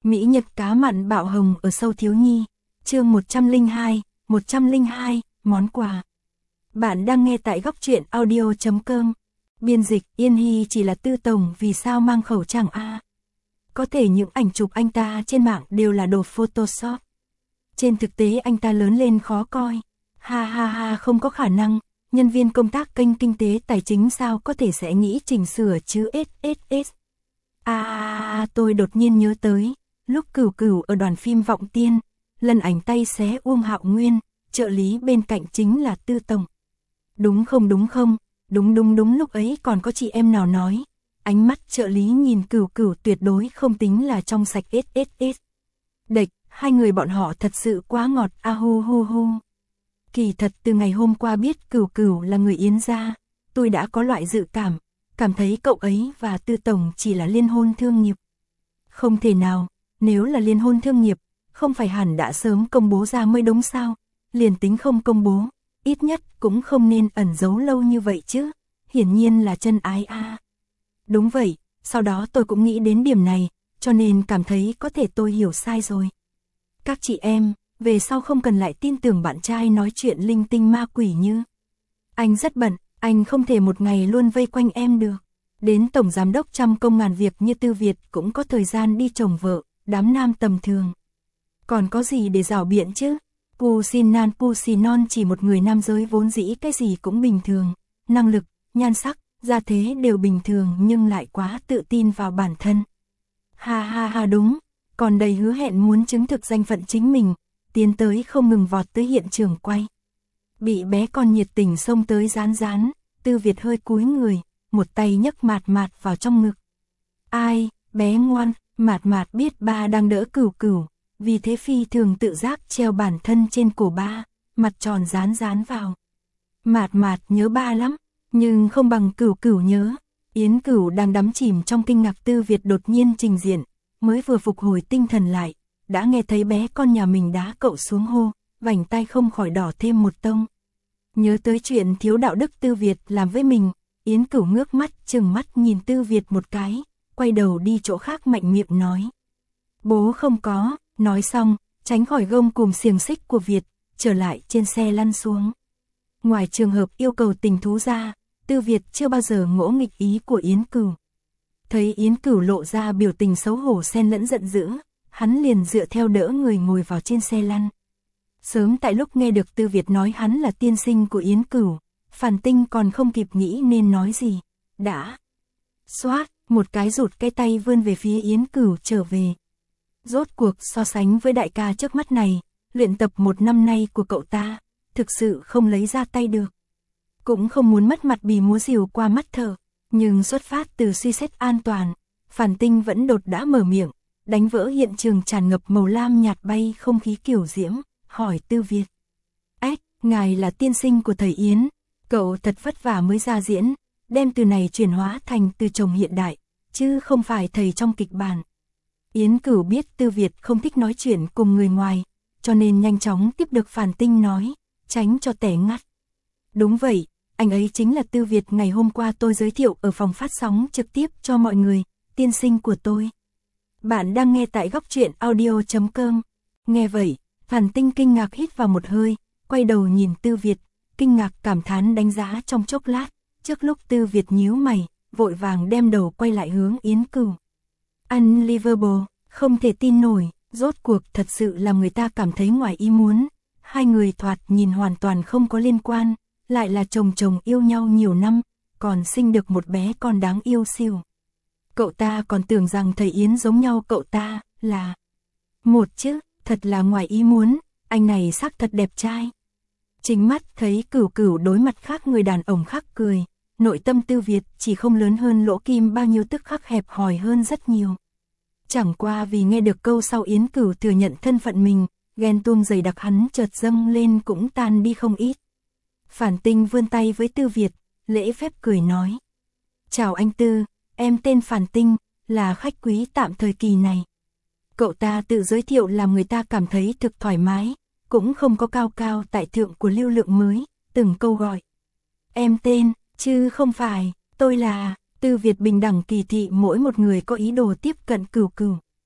Mỹ Nhật cá mặn bạo hồng ở sâu thiếu nhi. Chương 102, món quà. Bạn đang nghe tại góc truyện audio.com. Biên dịch Yên Hy chỉ là Tư Tổng, vì sao mang khẩu trang a? Có thể những ảnh chụp anh ta trên mạng đều là đồ Photoshop. Trên thực tế anh ta lớn lên khó coi. Ha ha ha, không có khả năng. Nhân viên công tác kênh kinh tế tài chính sao có thể sẽ nghĩ chỉnh sửa chứ SSS. Tôi đột nhiên nhớ tới, lúc Cửu Cửu ở đoàn phim Vọng Tiên, lần ảnh tay xé Uông Hạo Nguyên, trợ lý bên cạnh chính là Tư Tổng. Đúng không? Đúng, lúc ấy còn có chị em nào nói, ánh mắt trợ lý nhìn Cửu Cửu tuyệt đối không tính là trong sạch SSS. Đệch, hai người bọn họ thật sự quá ngọt hu hu hu. Kỳ thật từ ngày hôm qua biết Cửu Cửu là người Yến gia, tôi đã có loại dự cảm thấy cậu ấy và Tư Tổng chỉ là liên hôn thương nghiệp. Không thể nào, nếu là liên hôn thương nghiệp, không phải hẳn đã sớm công bố ra mới đúng sao? Liền tính không công bố, ít nhất cũng không nên ẩn giấu lâu như vậy chứ. Hiển nhiên là chân ái a. Đúng vậy, sau đó tôi cũng nghĩ đến điểm này, cho nên cảm thấy có thể tôi hiểu sai rồi. Các chị em, về sau không cần lại tin tưởng bạn trai nói chuyện linh tinh ma quỷ như. Anh rất bận, anh không thể một ngày luôn vây quanh em được. Đến tổng giám đốc trăm công ngàn việc như Tư Việt cũng có thời gian đi chồng vợ, đám nam tầm thường. Còn có gì để rảo biện chứ? Pusinon chỉ một người nam giới vốn dĩ cái gì cũng bình thường. Năng lực, nhan sắc, gia thế đều bình thường nhưng lại quá tự tin vào bản thân. Ha ha ha, đúng, còn đầy hứa hẹn muốn chứng thực danh phận chính mình, tiến tới không ngừng vọt tới hiện trường quay. Bị bé con nhiệt tình xông tới rán, Tư Việt hơi cúi người, một tay nhấc Mạt vào trong ngực. Ai, bé ngoan, Mạt biết ba đang đỡ Cửu Cửu, vì thế phi thường tự giác treo bản thân trên cổ ba, mặt tròn rán vào. Mạt nhớ ba lắm, nhưng không bằng Cửu Cửu nhớ. Yến Cửu đang đắm chìm trong kinh ngạc Tư Việt đột nhiên trình diện, mới vừa phục hồi tinh thần lại, đã nghe thấy bé con nhà mình đá cậu xuống hô, vành tay không khỏi đỏ thêm một tông. Nhớ tới chuyện thiếu đạo đức Tư Việt làm với mình, Yến Cửu ngước mắt trừng mắt nhìn Tư Việt một cái, quay đầu đi chỗ khác mạnh miệng nói. Bố không có, nói xong, tránh khỏi gông cùm xiềng xích của Việt, trở lại trên xe lăn xuống. Ngoài trường hợp yêu cầu tình thú ra, Tư Việt chưa bao giờ ngỗ nghịch ý của Yến Cửu. Thấy Yến Cửu lộ ra biểu tình xấu hổ xen lẫn giận dữ, hắn liền dựa theo đỡ người ngồi vào trên xe lăn. Sớm tại lúc nghe được Tư Việt nói hắn là tiên sinh của Yến Cửu, Phản Tinh còn không kịp nghĩ nên nói gì, đã xoát, một cái rụt cái tay vươn về phía Yến Cửu trở về. Rốt cuộc so sánh với đại ca trước mắt này, luyện tập 1 năm nay của cậu ta, thực sự không lấy ra tay được. Cũng không muốn mất mặt bì múa rìu qua mắt thở, nhưng xuất phát từ suy xét an toàn, Phản Tinh vẫn đột đã mở miệng, đánh vỡ hiện trường tràn ngập màu lam nhạt bay không khí kiểu diễm, hỏi Tư Việt. Ngài là tiên sinh của thầy Yến, cậu thật vất vả mới ra diễn, đem từ này chuyển hóa thành từ chồng hiện đại, chứ không phải thầy trong kịch bản. Yến Cửu biết Tư Việt không thích nói chuyện cùng người ngoài, cho nên nhanh chóng tiếp được Phản Tinh nói, tránh cho tẻ ngắt. Đúng vậy, anh ấy chính là Tư Việt ngày hôm qua tôi giới thiệu ở phòng phát sóng trực tiếp cho mọi người, tiên sinh của tôi. Bạn đang nghe tại góc truyện audio.com. Nghe vậy, Phản Tinh kinh ngạc hít vào một hơi, quay đầu nhìn Tư Việt, kinh ngạc cảm thán đánh giá trong chốc lát, trước lúc Tư Việt nhíu mày, vội vàng đem đầu quay lại hướng Yến Cửu. Unbelievable, không thể tin nổi, rốt cuộc thật sự làm người ta cảm thấy ngoài ý muốn. Hai người thoạt nhìn hoàn toàn không có liên quan, lại là chồng yêu nhau nhiều năm, còn sinh được một bé con đáng yêu xìu. Cậu ta còn tưởng rằng thầy Yến giống nhau cậu ta, là một chứ, thật là ngoài ý muốn, anh này xác thật đẹp trai. Chính mắt thấy Cửu Cửu đối mặt khác người đàn ông khác cười, nội tâm Tư Việt chỉ không lớn hơn lỗ kim bao nhiêu tức khắc hẹp hòi hơn rất nhiều. Chẳng qua vì nghe được câu sau Yến Cửu thừa nhận thân phận mình, ghen tuông dày đặc hắn chợt dâng lên cũng tan đi không ít. Phản Tinh vươn tay với Tư Việt, lễ phép cười nói. Chào anh Tư, em tên Phản Tinh, là khách quý tạm thời kỳ này. Cậu ta tự giới thiệu làm người ta cảm thấy thực thoải mái, cũng không có cao tại thượng của lưu lượng mới, từng câu gọi. Em tên, chứ không phải, tôi là. Tư Việt bình đẳng kỳ thị mỗi một người có ý đồ tiếp cận Cửu Cửu.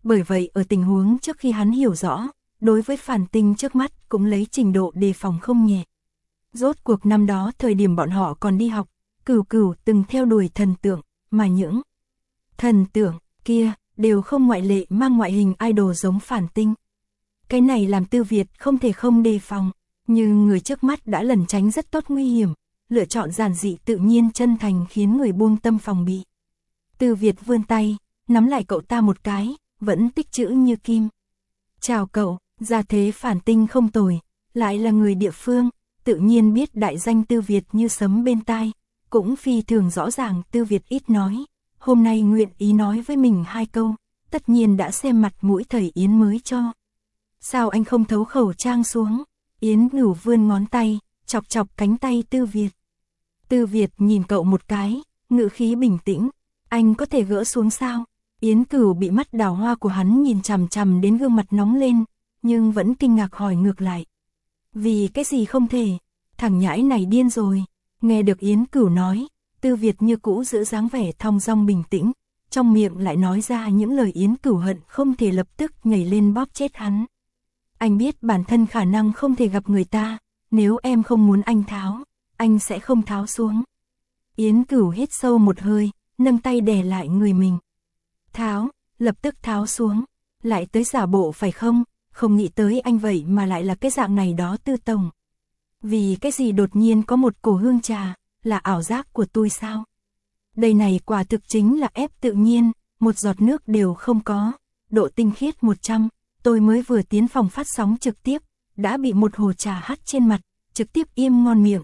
Bởi vậy ở tình huống trước khi hắn hiểu rõ, đối với Phản Tinh trước mắt cũng lấy trình độ đề phòng không nhẹ. Rốt cuộc năm đó thời điểm bọn họ còn đi học, Cửu Cửu từng theo đuổi thần tượng, mà những thần tượng kia đều không ngoại lệ mang ngoại hình idol giống Phản Tinh. Cái này làm Tư Việt không thể không đề phòng, nhưng người trước mắt đã lẩn tránh rất tốt nguy hiểm, lựa chọn giản dị tự nhiên chân thành khiến người buông tâm phòng bị. Tư Việt vươn tay, nắm lại cậu ta một cái, vẫn tích chữ như kim. Chào cậu, gia thế Phản Tinh không tồi, lại là người địa phương, tự nhiên biết đại danh Tư Việt như sấm bên tai, cũng phi thường rõ ràng Tư Việt ít nói, hôm nay nguyện ý nói với mình 2 câu, tất nhiên đã xem mặt mũi thầy Yến mới cho. Sao anh không thấu khẩu trang xuống? Yến Cửu vươn ngón tay, chọc chọc cánh tay Tư Việt. Tư Việt nhìn cậu một cái, ngữ khí bình tĩnh, anh có thể gỡ xuống sao? Yến Cửu bị mắt đào hoa của hắn nhìn chằm chằm đến gương mặt nóng lên, nhưng vẫn kinh ngạc hỏi ngược lại. Vì cái gì không thể? Thằng nhãi này điên rồi. Nghe được Yến Cửu nói, Tư Việt như cũ giữ dáng vẻ thong dong bình tĩnh, trong miệng lại nói ra những lời Yến Cửu hận không thể lập tức nhảy lên bóp chết hắn. Anh biết bản thân khả năng không thể gặp người ta, nếu em không muốn anh tháo, anh sẽ không tháo xuống. Yến Cửu hít sâu một hơi, nâng tay đè lại người mình. Tháo, lập tức tháo xuống, lại tới giả bộ phải không? Không nghĩ tới anh vậy mà lại là cái dạng này đó Tư tổng. Vì cái gì đột nhiên có một cổ hương trà, là ảo giác của tôi sao? Đây này quả thực chính là ép tự nhiên, một giọt nước đều không có, độ tinh khiết 100, tôi mới vừa tiến phòng phát sóng trực tiếp, đã bị một hồ trà hắt trên mặt, trực tiếp im ngon miệng,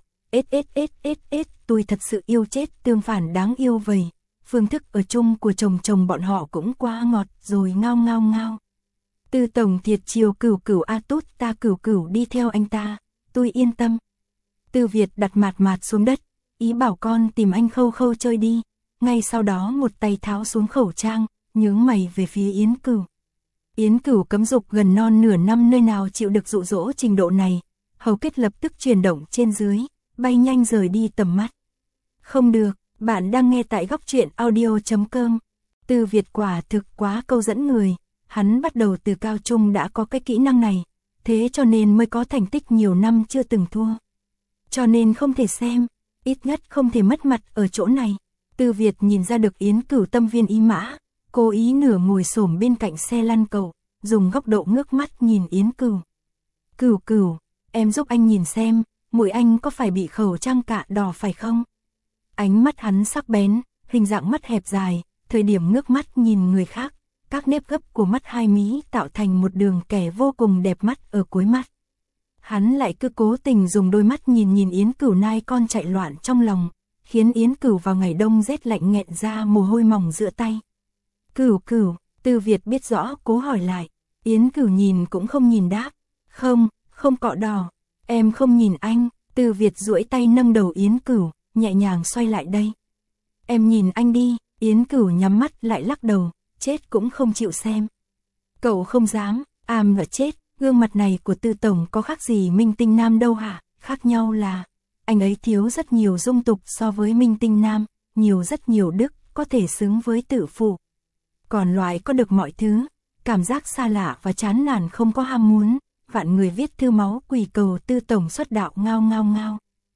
tôi thật sự yêu chết Tương Phản đáng yêu vậy, phương thức ở chung của chồng bọn họ cũng quá ngọt rồi ngao ngao ngao. Tư tổng thiệt chiều Cửu Cửu a tút ta Cửu Cửu đi theo anh ta, tôi yên tâm. Tư Việt đặt mạt xuống đất, ý bảo con tìm anh Khâu Khâu chơi đi, ngay sau đó một tay tháo xuống khẩu trang, nhướng mày về phía Yến Cửu. Yến Cửu cấm dục gần non nửa năm nơi nào chịu được dụ dỗ trình độ này, hầu kết lập tức chuyển động trên dưới, bay nhanh rời đi tầm mắt. Không được, bạn đang nghe tại góc truyện audio.com. Tư Việt quả thực quá câu dẫn người, hắn bắt đầu từ cao trung đã có cái kỹ năng này, thế cho nên mới có thành tích nhiều năm chưa từng thua. Cho nên không thể xem, ít nhất không thể mất mặt ở chỗ này. Tư Việt nhìn ra được Yến Cửu tâm viên ý mã, cố ý nửa ngồi xổm bên cạnh xe lăn cầu, dùng góc độ ngước mắt nhìn Yến Cửu. Cửu Cửu, em giúp anh nhìn xem, mũi anh có phải bị khẩu trang cạ đỏ phải không? Ánh mắt hắn sắc bén, hình dạng mắt hẹp dài, thời điểm ngước mắt nhìn người khác, các nếp gấp của mắt hai mí tạo thành một đường kẻ vô cùng đẹp mắt ở cuối mắt. Hắn lại cứ cố tình dùng đôi mắt nhìn Yến Cửu nai con chạy loạn trong lòng, khiến Yến Cửu vào ngày đông rét lạnh nghẹn ra mồ hôi mỏng giữa tay. Cửu Cửu, Tư Việt biết rõ cố hỏi lại, Yến Cửu nhìn cũng không nhìn đáp, không cọ đỏ, em không nhìn anh. Tư Việt duỗi tay nâng đầu Yến Cửu, nhẹ nhàng xoay lại đây. Em nhìn anh đi. Yến Cửu nhắm mắt lại lắc đầu, chết cũng không chịu xem. Cậu không dám, là chết, gương mặt này của Tư tổng có khác gì minh tinh nam đâu hả? Khác nhau là, anh ấy thiếu rất nhiều dung tục so với minh tinh nam, nhiều rất nhiều đức, có thể xứng với tự phụ. Còn loại có được mọi thứ, cảm giác xa lạ và chán nản không có ham muốn, vạn người viết thư máu quỳ cầu Tư tổng xuất đạo ngao ngao ngao.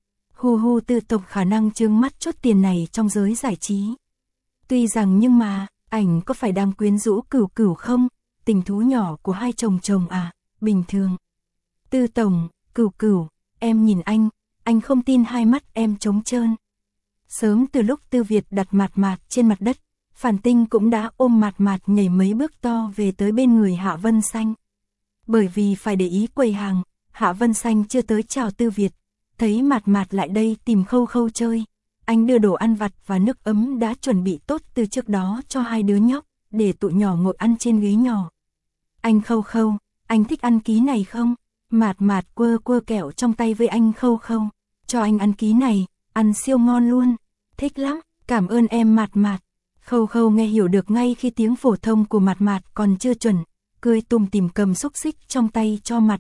Hu Tư tổng khả năng trướng mắt chút tiền này trong giới giải trí. Tuy rằng nhưng mà, ảnh có phải đang quyến rũ Cửu Cửu không? Tình thú nhỏ của hai chồng à, bình thường. Tư tổng, Cửu Cửu, em nhìn anh không tin hai mắt em trống trơn. Sớm từ lúc Tư Việt đặt mạt trên mặt đất, Phản Tinh cũng đã ôm mạt nhảy mấy bước to về tới bên người Hạ Vân Xanh. Bởi vì phải để ý quầy hàng, Hạ Vân Xanh chưa tới chào Tư Việt, thấy mạt lại đây tìm Khâu Khâu chơi. Anh đưa đồ ăn vặt và nước ấm đã chuẩn bị tốt từ trước đó cho hai đứa nhóc, để tụi nhỏ ngồi ăn trên ghế nhỏ. Anh Khâu Khâu, anh thích ăn ký này không? Mạt quơ kẹo trong tay với anh Khâu Khâu, cho anh ăn ký này, ăn siêu ngon luôn, thích lắm, cảm ơn em Mạt. Khâu Khâu nghe hiểu được ngay khi tiếng phổ thông của Mạt còn chưa chuẩn, cười tủm tỉm cầm xúc xích trong tay cho Mạt.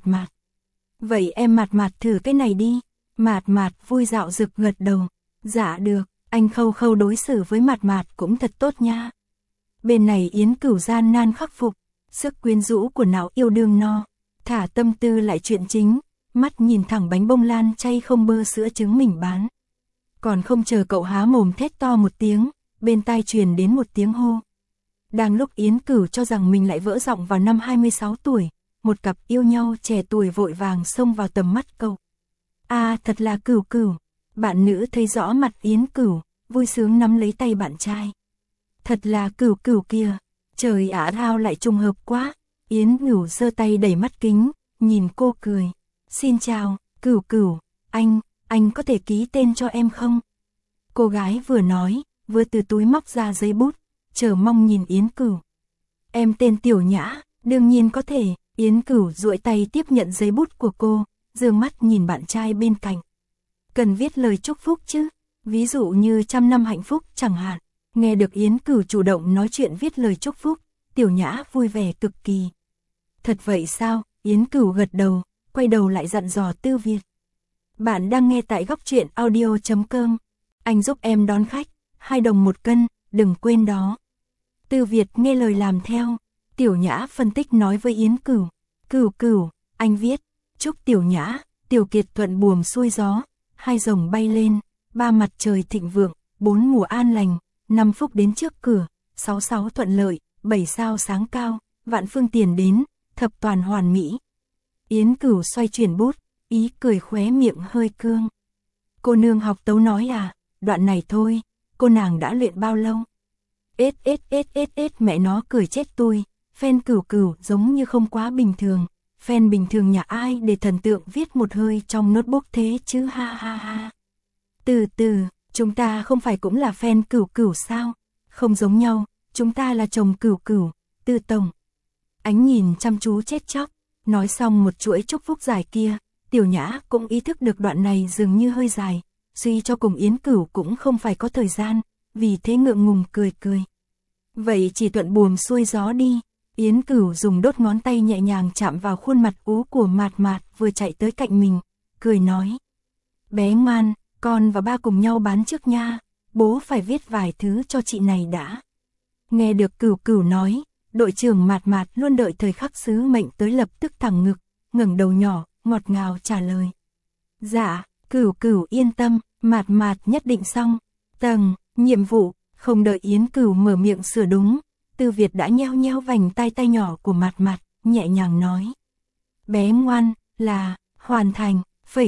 Vậy em Mạt thử cái này đi. Mạt vui dạo rực gật đầu. Dạ được, anh Khâu Khâu đối xử với Mạt cũng thật tốt nha. Bên này Yến Cửu gian nan khắc phục, Sức quyến rũ của não yêu đương no, thả tâm tư lại chuyện chính, mắt nhìn thẳng bánh bông lan chay không bơ sữa trứng mình bán. Còn không chờ cậu há mồm thét to một tiếng, bên tai truyền đến một tiếng hô. Đang lúc Yến Cửu cho rằng mình lại vỡ giọng vào năm 26 tuổi, một cặp yêu nhau trẻ tuổi vội vàng xông vào tầm mắt cậu. À, thật là Cửu Cửu. Bạn nữ thấy rõ mặt Yến Cửu, vui sướng nắm lấy tay bạn trai. Thật là Cửu Cửu kia. Trời ả thao lại trùng hợp quá. Yến Cửu giơ tay đẩy mắt kính, nhìn cô cười. Xin chào, Cửu Cửu, anh có thể ký tên cho em không? Cô gái vừa nói, vừa từ túi móc ra giấy bút, chờ mong nhìn Yến Cửu. Em tên Tiểu Nhã, đương nhiên có thể. Yến Cửu duỗi tay tiếp nhận giấy bút của cô, dương mắt nhìn bạn trai bên cạnh. Cần viết lời chúc phúc chứ, ví dụ như 100 năm hạnh phúc chẳng hạn. Nghe được Yến Cửu chủ động nói chuyện viết lời chúc phúc, Tiểu Nhã vui vẻ cực kỳ. Thật vậy sao? Yến Cửu gật đầu, quay đầu lại dặn dò Tư Việt. Bạn đang nghe tại góc truyện audio.com. Anh giúp em đón khách, 2 đồng 1 cân, đừng quên đó. Tư Việt nghe lời làm theo. Tiểu Nhã phân tích nói với Yến Cửu. Cửu Cửu, anh viết, chúc Tiểu Nhã, Tiểu Kiệt thuận buồm xuôi gió, 2 rồng bay lên, 3 mặt trời thịnh vượng, 4 mùa an lành, 5 phúc đến trước cửa, 6 thuận lợi, 7 sao sáng cao, vạn phương tiền đến, thập toàn hoàn mỹ. Yến Cửu xoay chuyển bút, ý cười khóe miệng hơi cương. Cô nương học tấu nói à, đoạn này thôi, cô nàng đã luyện bao lâu? Mẹ nó cười chết tôi, fan Cửu Cửu giống như không quá bình thường, fan bình thường nhà ai để thần tượng viết một hơi trong notebook thế chứ ha ha ha. Từ từ, chúng ta không phải cũng là fan Cửu Cửu sao? Không giống nhau, chúng ta là chồng Cửu Cửu, Tư tổng. Ánh nhìn chăm chú chết chóc, nói xong một chuỗi chúc phúc dài kia, Tiểu Nhã cũng ý thức được đoạn này dường như hơi dài, suy cho cùng Yến Cửu cũng không phải có thời gian, vì thế ngượng ngùng cười cười. Vậy chỉ thuận buồm xuôi gió đi. Yến Cửu dùng đốt ngón tay nhẹ nhàng chạm vào khuôn mặt ú của Mạt Mạt vừa chạy tới cạnh mình, cười nói. Bé ngoan, con và ba cùng nhau bán trước nha, bố phải viết vài thứ cho chị này đã. Nghe được Cửu Cửu nói, đội trưởng Mạt Mạt luôn đợi thời khắc sứ mệnh tới lập tức thẳng ngực, ngẩng đầu nhỏ, ngọt ngào trả lời. Dạ, Cửu Cửu yên tâm, Mạt Mạt nhất định xong. Nhiệm vụ. Không đợi Yến Cửu mở miệng sửa đúng, Tư Việt đã nheo nheo vành tay nhỏ của Mạt Mạt, nhẹ nhàng nói. Bé ngoan, là, hoàn thành,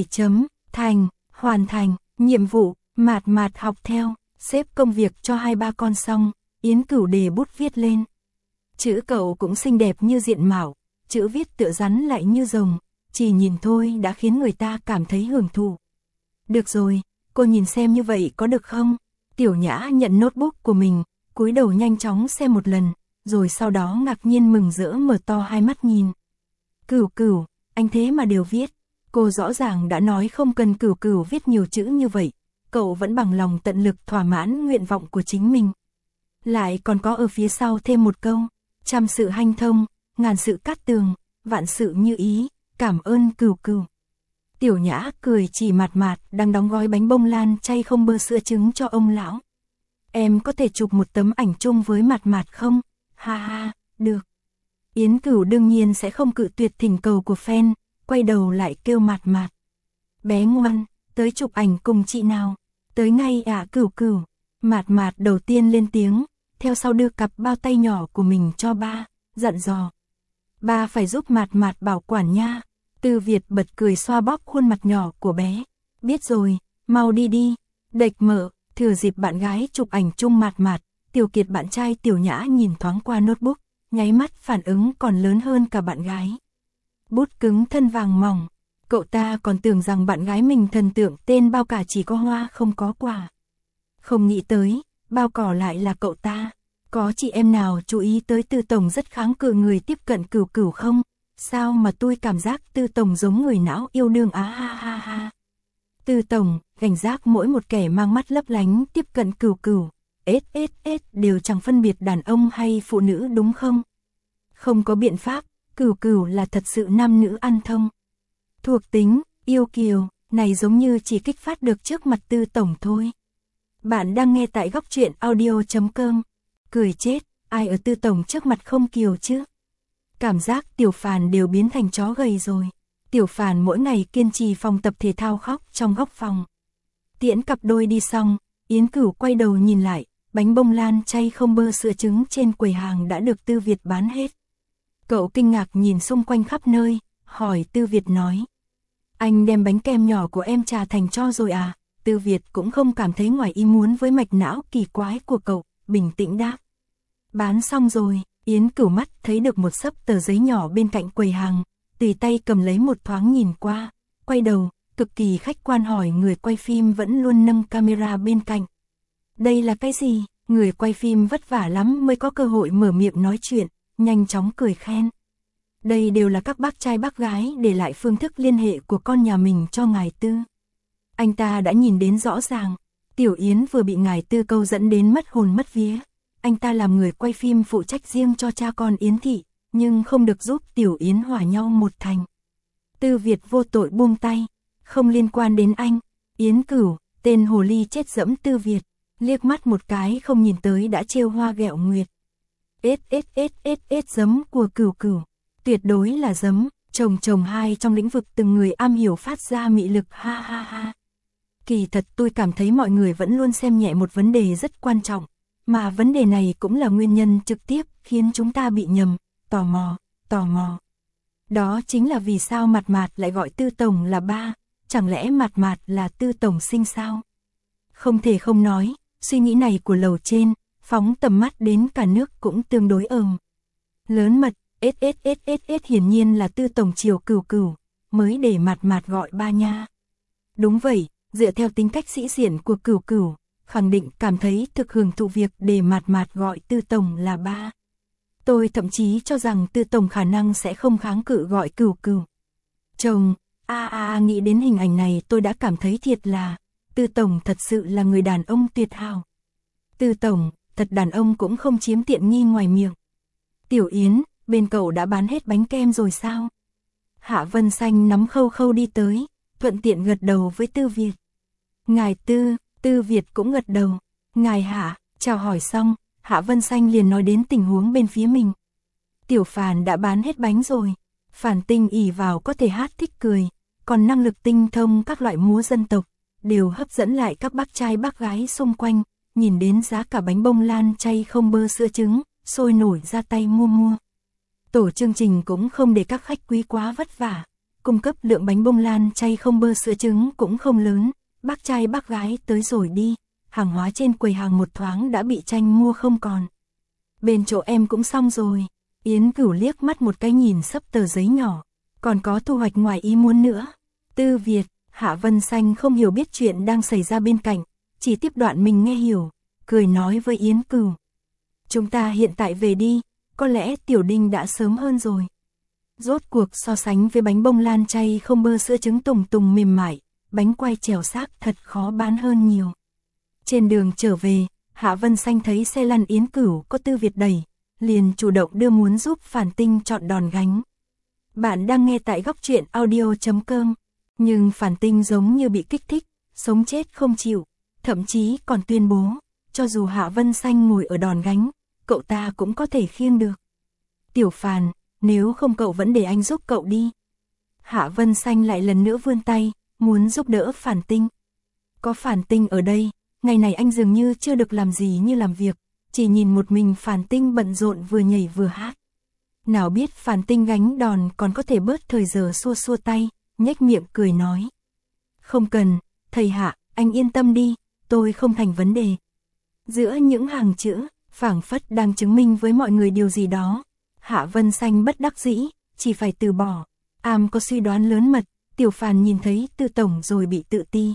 hoàn thành, nhiệm vụ. Mạt Mạt học theo, xếp công việc cho 2-3 con xong, Yến Cửu đề bút viết lên. Chữ cậu cũng xinh đẹp như diện mạo, chữ viết tựa rắn lại như rồng, chỉ nhìn thôi đã khiến người ta cảm thấy hưởng thụ. Được rồi, cô nhìn xem như vậy có được không? Tiểu Nhã nhận notebook của mình, cúi đầu nhanh chóng xem một lần, rồi sau đó ngạc nhiên mừng rỡ mở to hai mắt nhìn. Cửu Cửu, anh thế mà đều viết. Cô rõ ràng đã nói không cần Cửu Cửu viết nhiều chữ như vậy, cậu vẫn bằng lòng tận lực thỏa mãn nguyện vọng của chính mình. Lại còn có ở phía sau thêm một câu, 100 sự hanh thông, 1000 sự cát tường, vạn sự như ý, cảm ơn Cửu Cửu. Tiểu Nhã cười chỉ Mạt Mạt đang đóng gói bánh bông lan chay không bơ sữa trứng cho ông lão. Em có thể chụp một tấm ảnh chung với Mạt Mạt không? Ha ha, được. Yến Cửu đương nhiên sẽ không cự tuyệt thỉnh cầu của fan, quay đầu lại kêu Mạt Mạt. Bé ngoan, tới chụp ảnh cùng chị nào. Tới ngay ạ Cửu Cửu. Mạt Mạt đầu tiên lên tiếng, theo sau đưa cặp bao tay nhỏ của mình cho ba, dặn dò. Ba phải giúp Mạt Mạt bảo quản nha. Tư Việt bật cười xoa bóp khuôn mặt nhỏ của bé. Biết rồi, mau đi đi. Đệch mở, thừa dịp bạn gái chụp ảnh chung Mạt Mạt, Tiểu Kiệt bạn trai Tiểu Nhã nhìn thoáng qua notebook, nháy mắt phản ứng còn lớn hơn cả bạn gái. Bút cứng thân vàng mỏng, cậu ta còn tưởng rằng bạn gái mình thần tượng tên bao cả chỉ có hoa không có quả. Không nghĩ tới, bao cỏ lại là cậu ta. Có chị em nào chú ý tới Tư tổng rất kháng cự người tiếp cận Cửu Cửu không? Sao mà tôi cảm giác Tư tổng giống người não yêu đương á ha ha ha. Tư tổng, cảnh giác mỗi một kẻ mang mắt lấp lánh tiếp cận Cửu Cửu, đều chẳng phân biệt đàn ông hay phụ nữ đúng không? Không có biện pháp, Cửu Cửu là thật sự nam nữ ăn thông. Thuộc tính, yêu kiều, này giống như chỉ kích phát được trước mặt Tư tổng thôi. Bạn đang nghe tại góc truyện audio.com. Cười chết, ai ở Tư tổng trước mặt không kiều chứ? Cảm giác Tiểu Phàn đều biến thành chó gầy rồi. Tiểu Phàn mỗi ngày kiên trì phòng tập thể thao khóc trong góc phòng. Tiễn cặp đôi đi xong, Yến Cửu quay đầu nhìn lại, bánh bông lan chay không bơ sữa trứng trên quầy hàng đã được Tư Việt bán hết. Cậu kinh ngạc nhìn xung quanh khắp nơi, hỏi Tư Việt nói. Anh đem bánh kem nhỏ của em trà thành cho rồi à? Tư Việt cũng không cảm thấy ngoài ý muốn với mạch não kỳ quái của cậu, bình tĩnh đáp. Bán xong rồi. Yến Cửu mắt thấy được một xấp tờ giấy nhỏ bên cạnh quầy hàng, tùy tay cầm lấy một thoáng nhìn qua, quay đầu, cực kỳ khách quan hỏi người quay phim vẫn luôn nâng camera bên cạnh. Đây là cái gì? Người quay phim vất vả lắm mới có cơ hội mở miệng nói chuyện, nhanh chóng cười khen. Đây đều là các bác trai bác gái để lại phương thức liên hệ của con nhà mình cho ngài Tư. Anh ta đã nhìn đến rõ ràng, Tiểu Yến vừa bị ngài Tư câu dẫn đến mất hồn mất vía. Anh ta làm người quay phim phụ trách riêng cho cha con Yến Thị, nhưng không được giúp Tiểu Yến hòa nhau một thành. Tư Việt vô tội buông tay, không liên quan đến anh. Yến Cửu, tên hồ ly chết dẫm Tư Việt, liếc mắt một cái không nhìn tới đã trêu hoa ghẹo nguyệt. Giấm của Cửu Cửu, tuyệt đối là giấm, chồng hai trong lĩnh vực từng người am hiểu phát ra mị lực ha ha ha. Kỳ thật tôi cảm thấy mọi người vẫn luôn xem nhẹ một vấn đề rất quan trọng. Mà vấn đề này cũng là nguyên nhân trực tiếp khiến chúng ta bị nhầm, tò mò. Đó chính là vì sao Mạt Mạt lại gọi Tư Tổng là ba, chẳng lẽ Mạt Mạt là Tư Tổng sinh sao? Không thể không nói, suy nghĩ này của lầu trên, phóng tầm mắt đến cả nước cũng tương đối lớn mật, hiển nhiên là Tư Tổng chiều Cửu Cửu, mới để Mạt Mạt gọi ba nha. Đúng vậy, dựa theo tính cách sĩ diện của Cửu Cửu, khẳng định cảm thấy thực hưởng thụ việc để Mạt Mạt gọi Tư Tổng là ba. Tôi thậm chí cho rằng Tư Tổng khả năng sẽ không kháng cự gọi Cửu Cửu. Chồng, nghĩ đến hình ảnh này tôi đã cảm thấy thiệt là, Tư Tổng thật sự là người đàn ông tuyệt hảo. Tư Tổng, thật đàn ông cũng không chiếm tiện nghi ngoài miệng. Tiểu Yến, bên cậu đã bán hết bánh kem rồi sao? Hạ Vân Xanh nắm Khâu đi tới, thuận tiện gật đầu với Tư Việt. Ngài Tư Việt cũng gật đầu. Ngài Hạ, chào hỏi xong, Hạ Vân Xanh liền nói đến tình huống bên phía mình. Tiểu Phàn đã bán hết bánh rồi. Phàn Tinh ỷ vào có thể hát thích cười, còn năng lực tinh thông các loại múa dân tộc, đều hấp dẫn lại các bác trai bác gái xung quanh, nhìn đến giá cả bánh bông lan chay không bơ sữa trứng, sôi nổi ra tay mua. Tổ chương trình cũng không để các khách quý quá vất vả, cung cấp lượng bánh bông lan chay không bơ sữa trứng cũng không lớn. Bác trai bác gái tới rồi đi, hàng hóa trên quầy hàng một thoáng đã bị tranh mua không còn. Bên chỗ em cũng xong rồi. Yến Cửu liếc mắt một cái nhìn sấp tờ giấy nhỏ, còn có thu hoạch ngoài ý muốn nữa. Tư Việt, Hạ Vân Xanh không hiểu biết chuyện đang xảy ra bên cạnh, chỉ tiếp đoạn mình nghe hiểu, cười nói với Yến Cửu. Chúng ta hiện tại về đi, có lẽ Tiểu Đinh đã sớm hơn rồi. Rốt cuộc so sánh với bánh bông lan chay không bơ sữa trứng tùng mềm mại, bánh quay trèo xác thật khó bán hơn nhiều. Trên đường trở về, Hạ Vân Xanh thấy xe lăn Yến Cửu có Tư Việt đẩy, liền chủ động đưa muốn giúp Phàn Tinh chọn đòn gánh. Bạn đang nghe tại góc truyện audio.com, nhưng Phàn Tinh giống như bị kích thích, sống chết không chịu, thậm chí còn tuyên bố, cho dù Hạ Vân Xanh ngồi ở đòn gánh, cậu ta cũng có thể khiêng được. Tiểu Phàn, nếu không cậu vẫn để anh giúp cậu đi. Hạ Vân Xanh lại lần nữa vươn tay, muốn giúp đỡ Phàn Tinh. Có Phàn Tinh ở đây, ngày này anh dường như chưa được làm gì như làm việc, chỉ nhìn một mình Phàn Tinh bận rộn vừa nhảy vừa hát. Nào biết Phàn Tinh gánh đòn còn có thể bớt thời giờ xua tay, nhếch miệng cười nói. Không cần, thầy Hạ, anh yên tâm đi, tôi không thành vấn đề. Giữa những hàng chữ, phảng phất đang chứng minh với mọi người điều gì đó. Hạ Vân Xanh bất đắc dĩ, chỉ phải từ bỏ. Có suy đoán lớn mật, Tiểu Phàn nhìn thấy Tư Tổng rồi bị tự ti.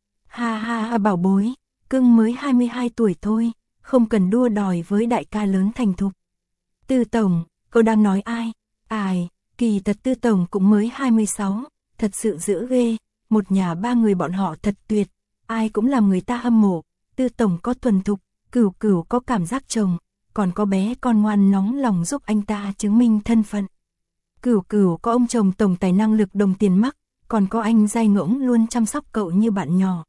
Ha bảo bối, cưng mới 22 tuổi thôi, không cần đua đòi với đại ca lớn thành thục. Tư Tổng, cậu đang nói ai? Kỳ thật Tư Tổng cũng mới 26, thật sự dữ ghê, một nhà ba người bọn họ thật tuyệt, ai cũng làm người ta hâm mộ. Tư Tổng có thuần thục, Cửu có cảm giác chồng, còn có bé con ngoan nóng lòng giúp anh ta chứng minh thân phận. Cửu có ông chồng tổng tài năng lực đồng tiền mắc, còn có anh dai ngỗng luôn chăm sóc cậu như bạn nhỏ.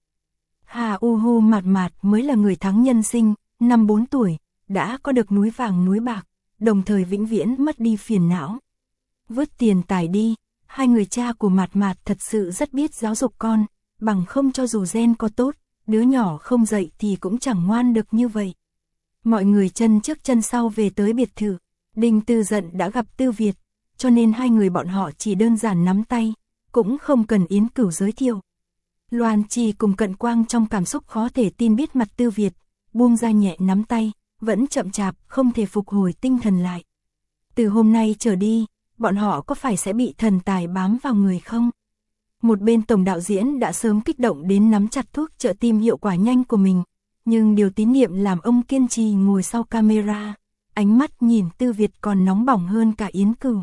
Mạt mới là người thắng nhân sinh, năm 4 tuổi, đã có được núi vàng núi bạc, đồng thời vĩnh viễn mất đi phiền não. Vứt tiền tài đi, hai người cha của Mạt Mạt thật sự rất biết giáo dục con, bằng không cho dù gen có tốt, đứa nhỏ không dậy thì cũng chẳng ngoan được như vậy. Mọi người chân trước chân sau về tới biệt thự, Đinh Tư Dận đã gặp Tư Việt, cho nên hai người bọn họ chỉ đơn giản nắm tay, cũng không cần Yến Cửu giới thiệu. Loan Trì cùng Cận Quang trong cảm xúc khó thể tin biết mặt Tư Việt, buông ra nhẹ nắm tay, vẫn chậm chạp, không thể phục hồi tinh thần lại. Từ hôm nay trở đi, bọn họ có phải sẽ bị thần tài bám vào người không? Một bên tổng đạo diễn đã sớm kích động đến nắm chặt thuốc trợ tim hiệu quả nhanh của mình, nhưng điều tín niệm làm ông kiên trì ngồi sau camera, ánh mắt nhìn Tư Việt còn nóng bỏng hơn cả Yến Cửu.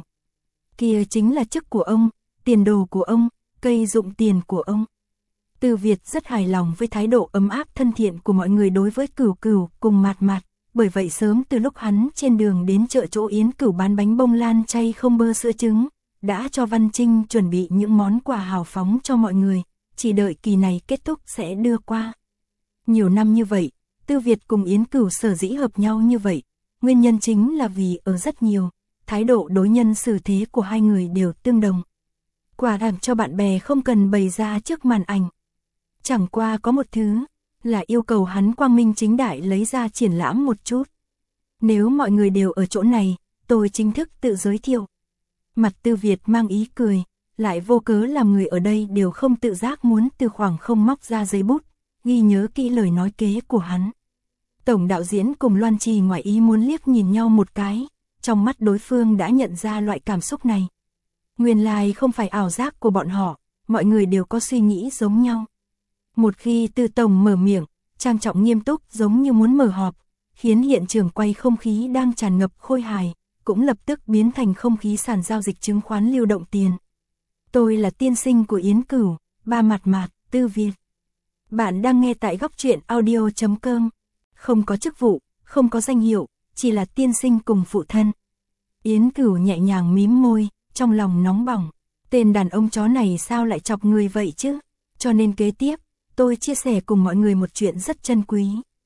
Kia chính là chức của ông, tiền đồ của ông, cây dụng tiền của ông. Tư Việt rất hài lòng với thái độ ấm áp thân thiện của mọi người đối với Cửu Cửu cùng Mạt Mạt, bởi vậy sớm từ lúc hắn trên đường đến chợ chỗ Yến Cửu bán bánh bông lan chay không bơ sữa trứng, đã cho Văn Trinh chuẩn bị những món quà hào phóng cho mọi người, chỉ đợi kỳ này kết thúc sẽ đưa qua. Nhiều năm như vậy, Tư Việt cùng Yến Cửu sở dĩ hợp nhau như vậy, nguyên nhân chính là vì ở rất nhiều, thái độ đối nhân xử thế của hai người đều tương đồng. Quả đảm cho bạn bè không cần bày ra trước màn ảnh. Chẳng qua có một thứ, là yêu cầu hắn quang minh chính đại lấy ra triển lãm một chút. Nếu mọi người đều ở chỗ này, tôi chính thức tự giới thiệu. Mặt Tư Việt mang ý cười, lại vô cớ làm người ở đây đều không tự giác muốn từ khoảng không móc ra giấy bút, ghi nhớ kỹ lời nói kế của hắn. Tổng đạo diễn cùng Loan Trì ngoài ý muốn liếc nhìn nhau một cái, trong mắt đối phương đã nhận ra loại cảm xúc này. Nguyên lai không phải ảo giác của bọn họ, mọi người đều có suy nghĩ giống nhau. Một khi Tư Tổng mở miệng, trang trọng nghiêm túc giống như muốn mở họp, khiến hiện trường quay không khí đang tràn ngập khôi hài, cũng lập tức biến thành không khí sàn giao dịch chứng khoán lưu động tiền. Tôi là tiên sinh của Yến Cửu, ba Mạt Mạt, Tư Việt. Bạn đang nghe tại góc truyện audio.com. Không có chức vụ, không có danh hiệu, chỉ là tiên sinh cùng phụ thân. Yến Cửu nhẹ nhàng mím môi, trong lòng nóng bỏng. Tên đàn ông chó này sao lại chọc người vậy chứ? Cho nên kế tiếp, tôi chia sẻ cùng mọi người một chuyện rất chân quý.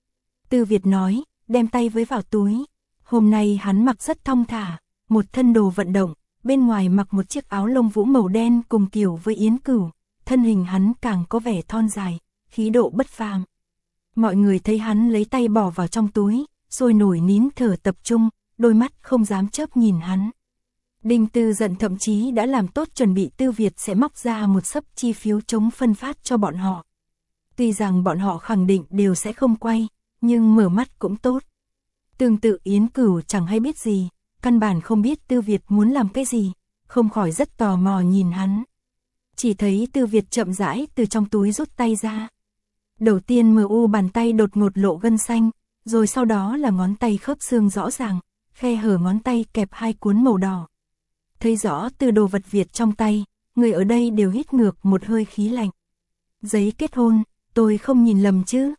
Tư Việt nói, đem tay với vào túi. Hôm nay hắn mặc rất thong thả, một thân đồ vận động, bên ngoài mặc một chiếc áo lông vũ màu đen cùng kiểu với Yến Cửu, thân hình hắn càng có vẻ thon dài, khí độ bất phàm. Mọi người thấy hắn lấy tay bỏ vào trong túi, sôi nổi nín thở tập trung, đôi mắt không dám chớp nhìn hắn. Đinh Tư Dận thậm chí đã làm tốt chuẩn bị Tư Việt sẽ móc ra một xấp chi phiếu chống phân phát cho bọn họ. Tuy rằng bọn họ khẳng định đều sẽ không quay, nhưng mở mắt cũng tốt. Tương tự Yến Cửu chẳng hay biết gì, căn bản không biết Tư Việt muốn làm cái gì, không khỏi rất tò mò nhìn hắn. Chỉ thấy Tư Việt chậm rãi từ trong túi rút tay ra. Đầu tiên MU bàn tay đột ngột lộ gân xanh, rồi sau đó là ngón tay khớp xương rõ ràng, khe hở ngón tay kẹp hai cuốn màu đỏ. Thấy rõ từ đồ vật Việt trong tay, người ở đây đều hít ngược một hơi khí lạnh. Giấy kết hôn, tôi không nhìn lầm chứ?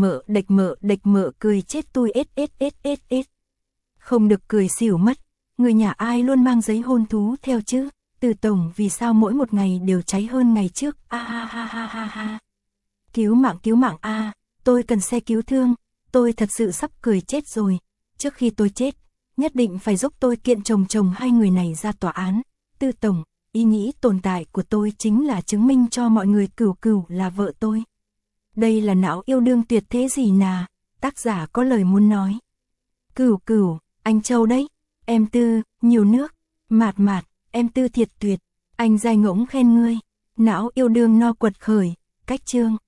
Địch mợ cười chết tôi ết. Không được cười xỉu mất, người nhà ai luôn mang giấy hôn thú theo chứ? Từ Tổng vì sao mỗi một ngày đều cháy hơn ngày trước? Ha. Cứu mạng a, tôi cần xe cứu thương, tôi thật sự sắp cười chết rồi. Trước khi tôi chết, nhất định phải giúp tôi kiện chồng hai người này ra tòa án. Tư Tổng, ý nghĩ tồn tại của tôi chính là chứng minh cho mọi người Cửu là vợ tôi. Đây là não yêu đương tuyệt thế gì nà, tác giả có lời muốn nói. Cửu, anh Châu đấy, em Tư, nhiều nước, Mạt, em Tư thiệt tuyệt, anh dai ngỗng khen ngươi, não yêu đương no quật khởi, cách chương.